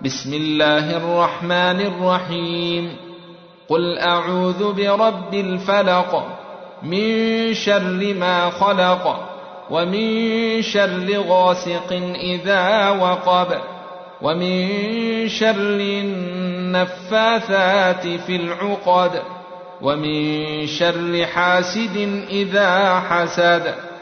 بسم الله الرحمن الرحيم. قل أعوذ برب الفلق، من شر ما خلق، ومن شر غاسق إذا وقب، ومن شر النفاثات في العقد، ومن شر حاسد إذا حسد.